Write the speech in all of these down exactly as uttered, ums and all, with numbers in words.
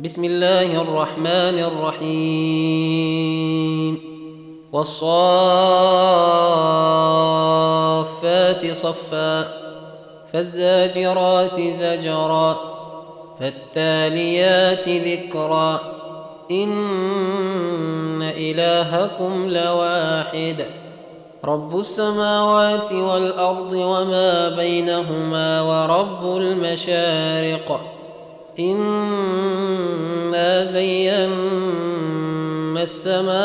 بسم الله الرحمن الرحيم والصافات صفا فالزاجرات زجرا فالتاليات ذكرا إن إلهكم لواحد رب السماوات والأرض وما بينهما ورب المشارق إنا زينا السماء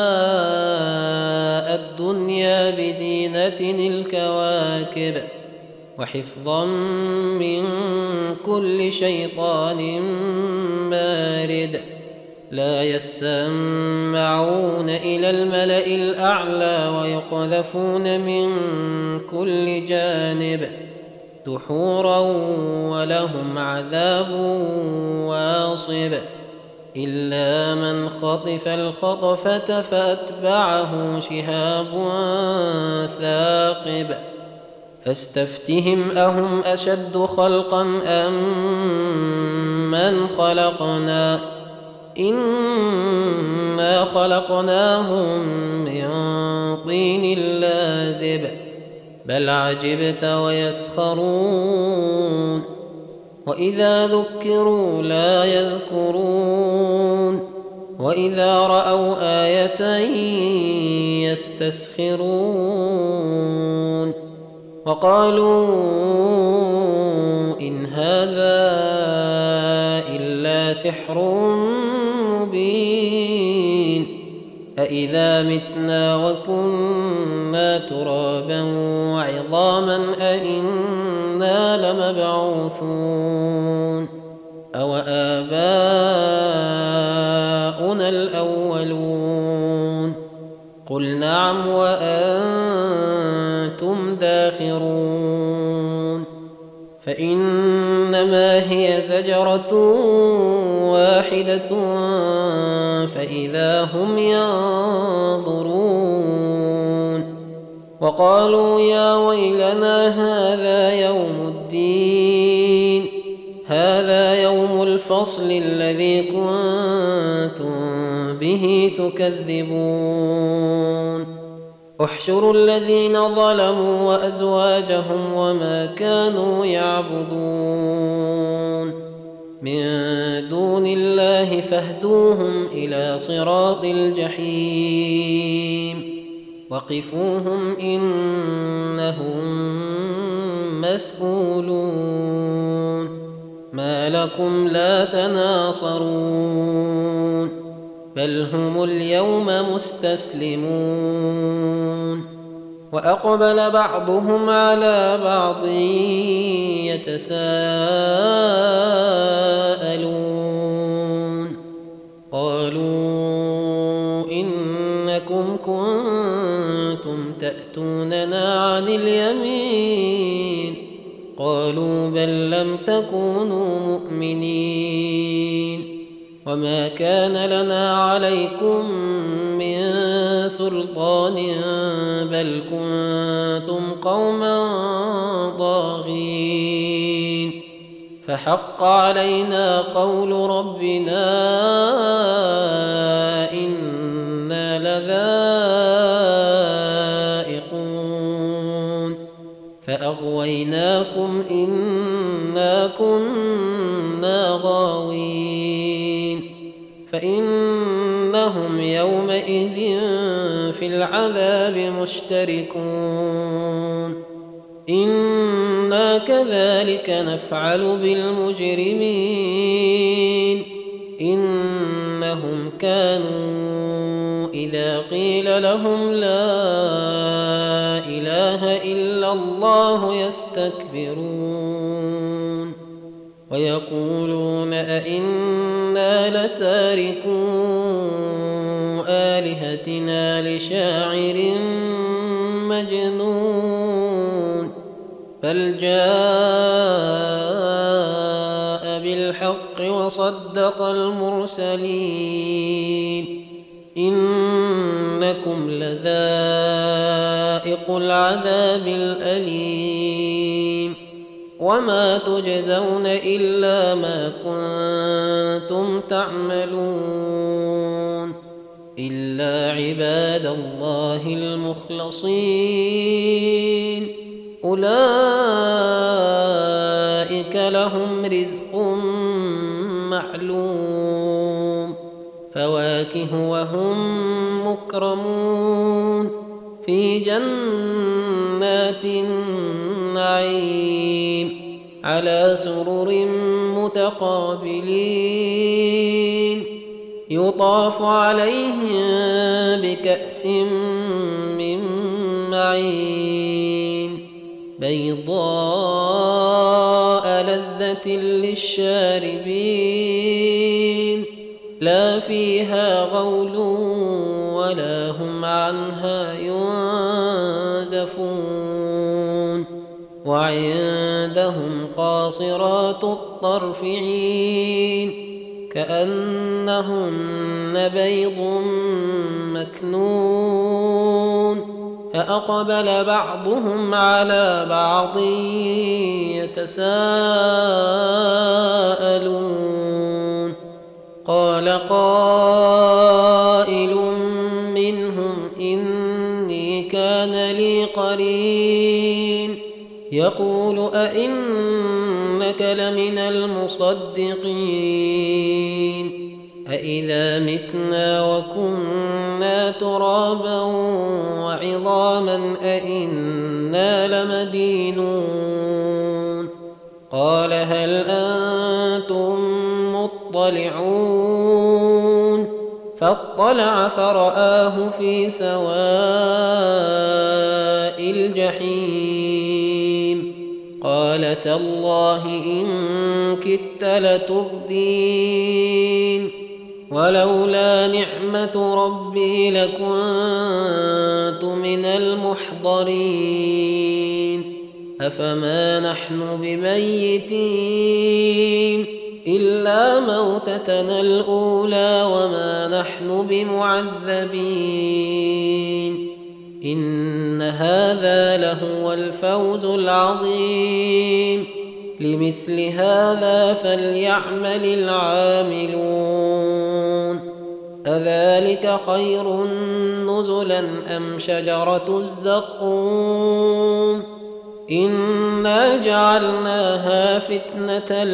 الدنيا بزينة الكواكب وحفظا من كل شيطان مارد لا يسمعون إلى الملأ الأعلى ويقذفون من كل جانب دحورا ولهم عذاب واصب إلا من خطف الخطفة فأتبعه شهاب ثاقب فاستفتهم أهم أشد خلقا أم من خلقنا إنا خلقناهم من طين لازب بل عجبت ويسخرون وإذا ذكروا لا يذكرون وإذا رأوا آية يستسخرون وقالوا إن هذا إلا سحر مبين أإذا متنا وكنا ترابا وعظاما أإنا لمبعوثون أو آباؤنا الأولون قل نعم وأنتم داخرون فإنما هي زجرة واحدة فإذا هم ينظرون وقالوا يا ويلنا هذا يوم الدين هذا يوم الفصل الذي كنتم به تكذبون احشروا الذين ظلموا وأزواجهم وما كانوا يعبدون من دون الله فاهدوهم إلى صراط الجحيم وقفوهم إنهم مسؤولون ما لكم لا تناصرون بل هم اليوم مستسلمون وأقبل بعضهم على بعض يتساءلون قالوا إنكم كنتم تأتوننا عن اليمين قالوا بل لم تكونوا مؤمنين وما كان لنا عليكم من سلطان بل كنتم قوما طاغين فحق علينا قول ربنا إنا لذائقون فأغويناكم إنا كنا غاوين فإنهم يومئذ في العذاب مشتركون إنا كذلك نفعل بالمجرمين إنهم كانوا إذا قيل لهم لا إله إلا الله يستكبرون ويقولون أئنا لتاركو آلهتنا لشاعر مجنون بل جاء بالحق وصدق المرسلين إنكم لذائق العذاب الأليم وما تجزون إلا ما كنتم تعملون إلا عباد الله المخلصين أولئك لهم رزق معلوم فواكه وهم مكرمون في جنات النعيم على سرر متقابلين يطاف عليهم بكأس من معين بيضاء لذة للشاربين لا فيها غول ولا هم عنها ينزفون وعندهم قاصرات الطرف عين كأنهن بيض مكنون فأقبل بعضهم على بعض يتساءلون قال قائل منهم إني كان لي قرين يقول أئنك لمن المصدقين أإذا متنا وكنا ترابا وعظاما أئنا لمدينون قال هل أنتم مطلعون فاطلع فرآه في سواء الجحيم قال تالله إن كدت لتردين ولولا نعمة ربي لكنت من المحضرين أفما نحن بميتين إلا موتتنا الأولى وما نحن بمعذبين إن هذا لهو الفوز العظيم لمثل هذا فليعمل العاملون أذلك خير نزلا أم شجرة الزقوم إنا جعلناها فتنة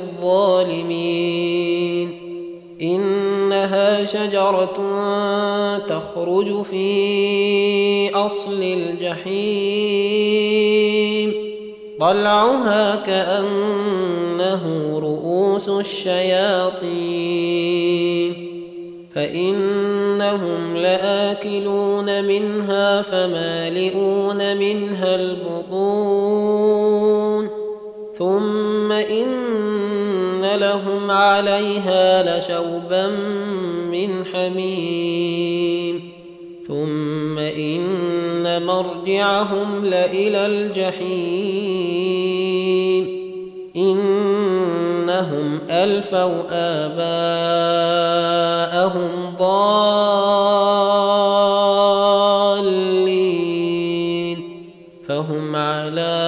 للظالمين إنها شجرة تخرج في أصل الجحيم طلعها كأنه رؤوس الشياطين فإنهم لآكلون منها فمالئون منها البطون ثم إن لهم عليها لشوبا من حميم ثم إن مرجعهم لإلى الجحيم إنهم ألفوا آباءهم ضالين فهم على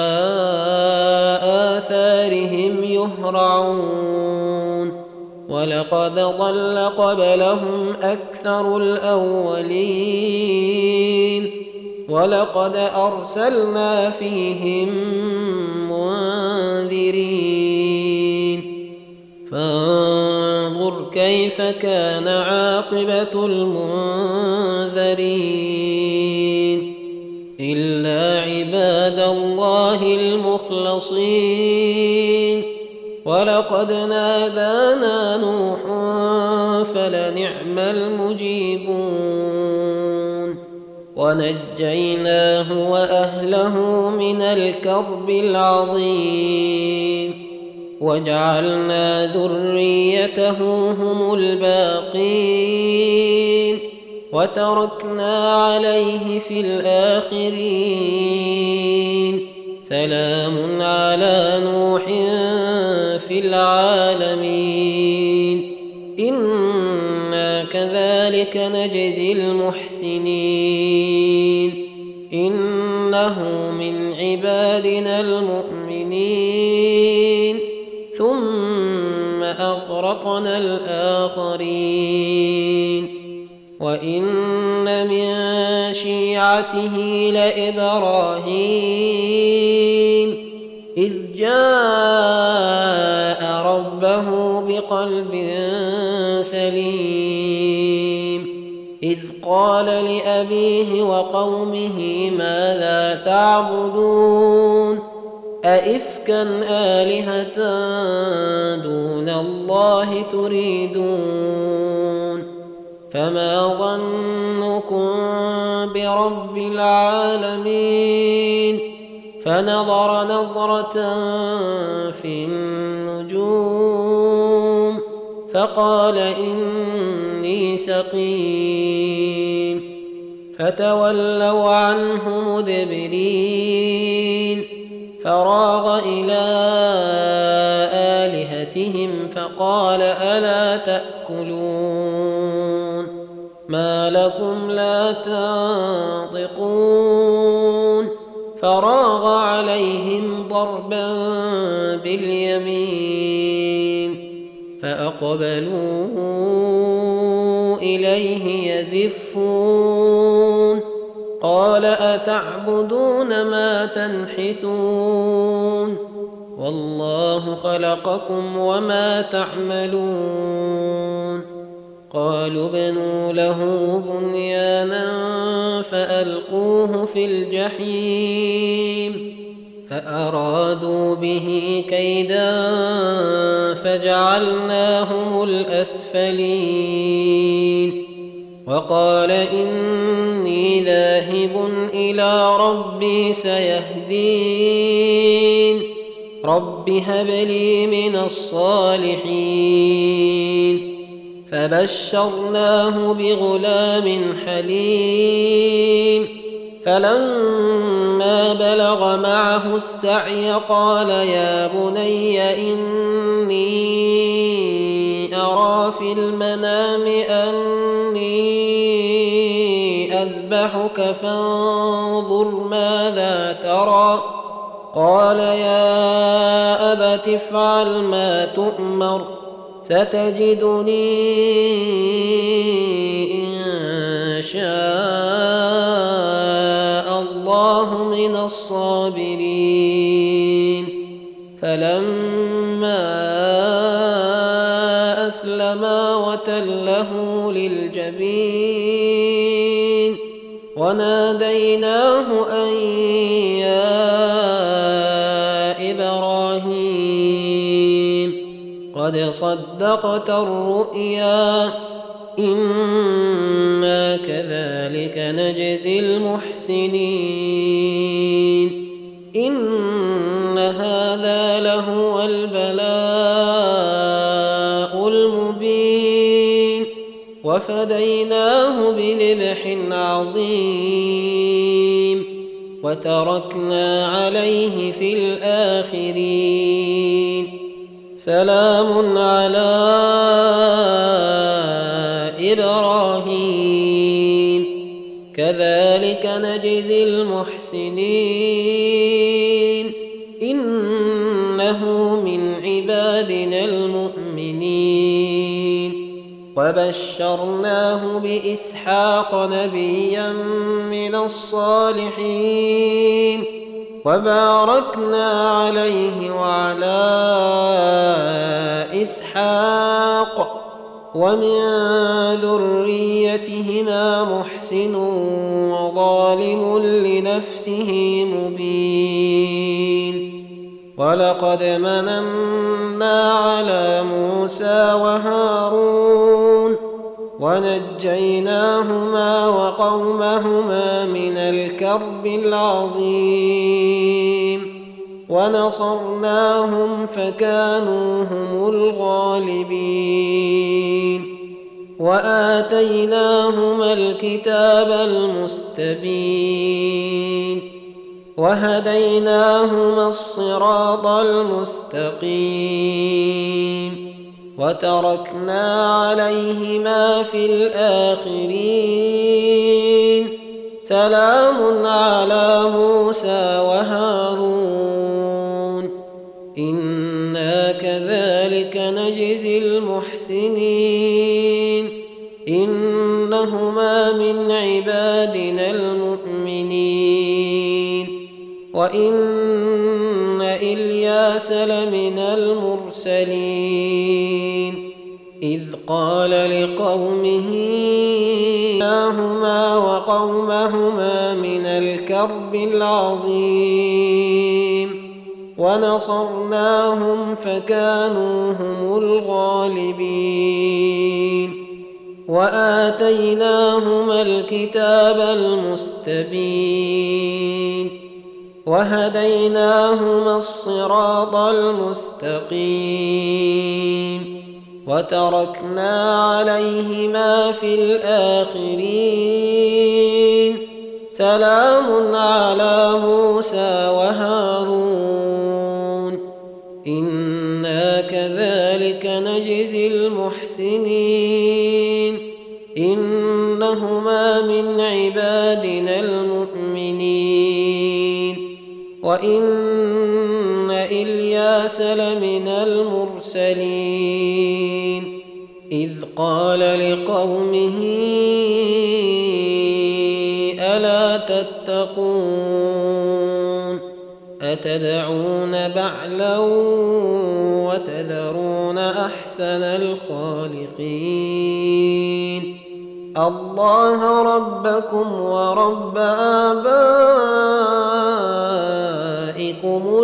آثارهم يهرعون ولقد ضل قبلهم أكثر الأولين ولقد أرسلنا فيهم منذرين فانظر كيف كان عاقبة المنذرين إلا عباد الله المخلصين ولقد نادانا نوح فلنعم المجيبون ونجيناه وأهله من الكرب العظيم وجعلنا ذريته هم الباقين وتركنا عليه في الآخرين سلام على نوح في العالمين إنا كذلك نجزي المحسنين إنه من عبادنا المؤمنين وأغرقنا الآخرين وإن من شيعته لإبراهيم إذ جاء ربه بقلب سليم إذ قال لأبيه وقومه ماذا تعبدون أئفكا آلهة دون الله تريدون فما ظنكم برب العالمين فنظر نظرة في النجوم فقال إني سقيم فتولوا عنه مدبرين فراغ إلى آلهتهم فقال ألا تأكلون ما لكم لا تنطقون فراغ عليهم ضربا باليمين فأقبلوا إليه يزفون قال أتعبدون ما تنحتون والله خلقكم وما تعملون قالوا ابنوا له بنيانا فألقوه في الجحيم فأرادوا به كيدا فجعلناهم الأسفلين وقال إني ذاهب إلى ربي سيهدين رب هب لي من الصالحين فبشرناه بغلام حليم فلما بلغ معه السعي قال يا بني إني أرى في المنام أني أذبحك فانظر ماذا ترى قال يا أبت افعل ما تؤمر ستجدني إن شاء الله من الصابرين فلما أسلما وتله للجبين وناديناه أن يا إبراهيم قد صدقت الرؤيا إنا كذلك نجزي المحسنين إن هذا لهو البلاء المبين وفديناه بذبح عظيم وتركنا عليه في الآخرين سلام على إبراهيم كذلك نجزي المحسنين إنه من عبادنا المؤمنين وبشرناه بإسحاق نبيا من الصالحين وباركنا عليه وعلى إسحاق ومن ذريتهما محسن وظالم لنفسه مبين ولقد مننا على موسى وهارون ونجيناهما وقومهما من الكرب العظيم ونصرناهم فكانوا هم الغالبين وآتيناهما الكتاب المستبين وهديناهما الصراط المستقيم وتركنا عليهما في الآخرين سلام على موسى وهارون إنا كذلك نجزي المحسنين المحسنين إنهما من عبادنا المؤمنين وإن إلياس لمن المرسلين إذ قال لقومه إنهما وقومهما من الكرب العظيم ونصرناهم فكانوا هم الغالبين وآتيناهما الكتاب المستبين وهديناهما الصراط المستقيم وتركنا عليهما في الآخرين سلام على موسى وهارون إنا كذلك نجزي المحسنين إنهما من عبادنا المؤمنين وإن إلياس لمن المرسلين إذ قال لقومه ألا تتقون أتدعون بعلا وتذرون أحسن الخالقين الله ربكم ورب آبائكم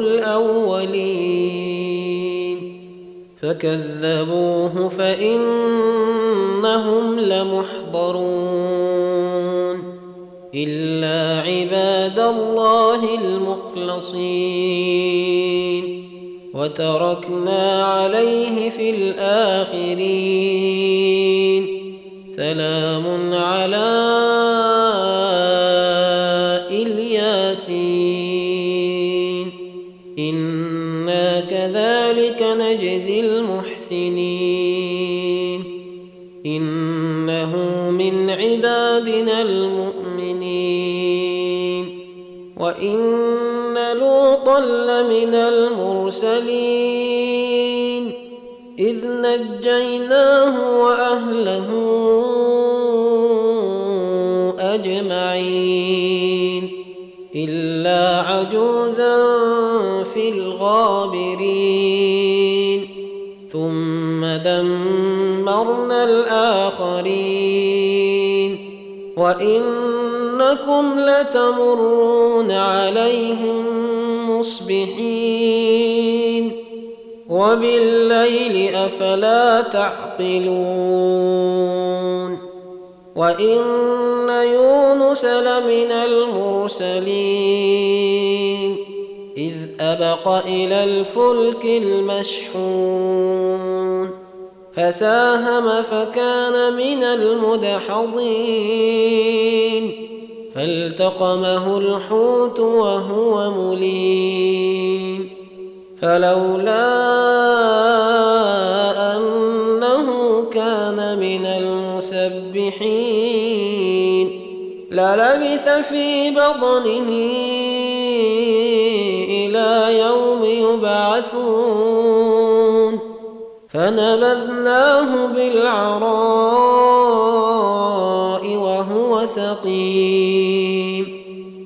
الأولين فكذبوه فإنهم لمحضرون إلا عباد الله المخلصين وتركنا عليه في الآخرين سلام على الياسين إنا كذلك نجزي المحسنين إنه من عبادنا المؤمنين وإن لوطا لمن المرسلين إذ نجيناه وأهله أجمعين إلا عجوزا في الغابرين ثم دمرنا الآخرين وإنكم لتمرون عليهم مصبحين وبالليل أفلا تعقلون وإن يونس لمن المرسلين إذ أبق إلى الفلك المشحون فساهم فكان من المدحضين فالتقمه الحوت وهو مليم فلولا أنه كان من المسبحين للبث في بطنه إلى يوم يبعثون فنبذناه بالعراء وهو سقيم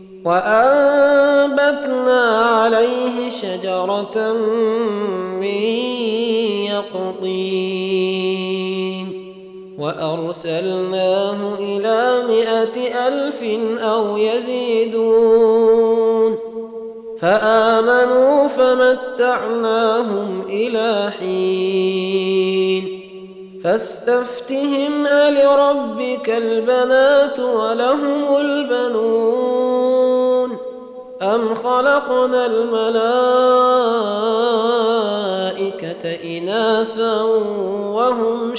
وأنبتنا عليه شجرة من يقطين وأرسلناه إلى مائة ألف أو يزيدون فآمنوا فمتعناهم إلى حين فاستفتهم ألربك البنات ولهم البنون أم خلقنا الملائكة إناثا وهم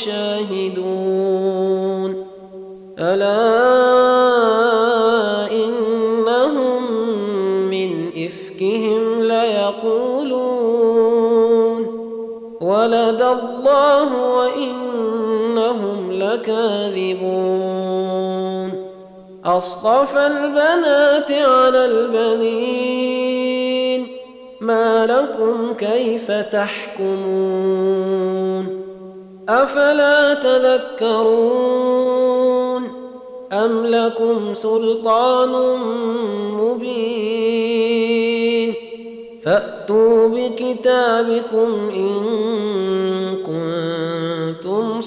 شاهدون ألا إنهم من إفكهم ليقولون ولد الله وإنهم لكاذبون أصطفى البنات على البنين ما لكم كيف تحكمون أفلا تذكرون أم لكم سلطان مبين فأتوا بكتابكم إن كنتم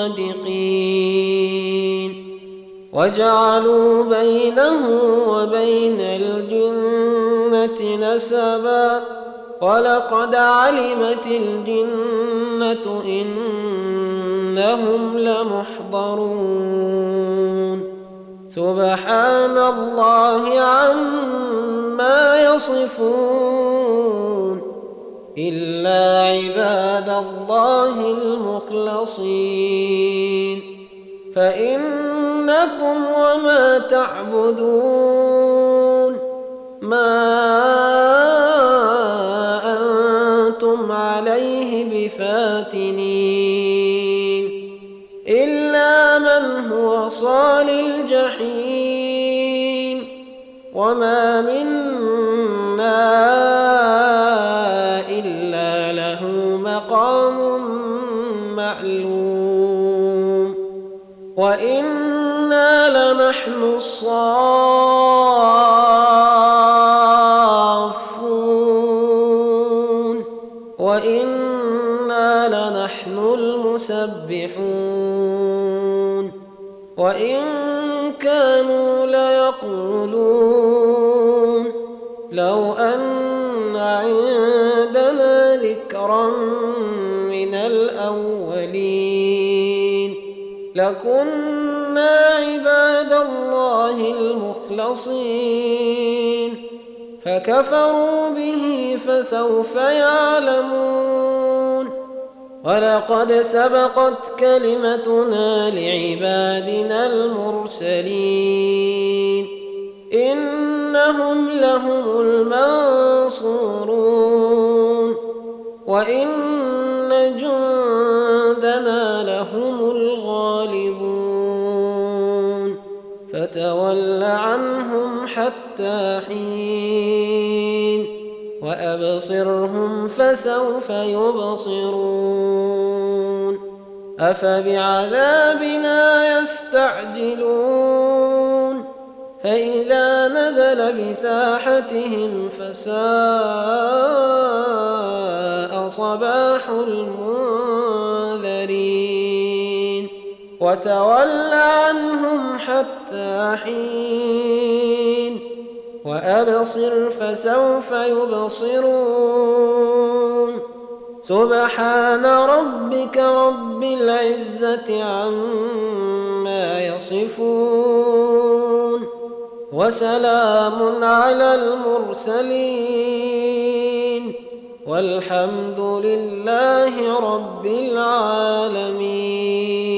صادقين وجعلوا بينه وبين الجنة نسبا ولقد علمت الجنة إنهم لمحضرون سبحان الله عما يصفون إلا عباد الله المخلصين فإنكم وما تعبدون ما أنتم عليه بفاتنين إلا من هو صال الجحيم وما منا إلا له مقام معلوم وإنا لنحن الصافون وإنا لنحن المسبحون وإن كانوا ليقولون لو أن عندنا ذكرا من الأولين لكنا عباد الله المخلصين فكفروا به فسوف يعلمون ولقد سبقت كلمتنا لعبادنا المرسلين إنهم لهم المنصورون وإن جندنا لهم الغالبون فتول عنهم حتى حين وأبصرهم فسوف يبصرون أفبعذابنا يستعجلون فإذا نزل بساحتهم فساء صباح المنذرين وتول عنهم حتى حين وأبصر فسوف يبصرون سبحان ربك رب العزة عما يصفون وسلام على المرسلين والحمد لله رب العالمين.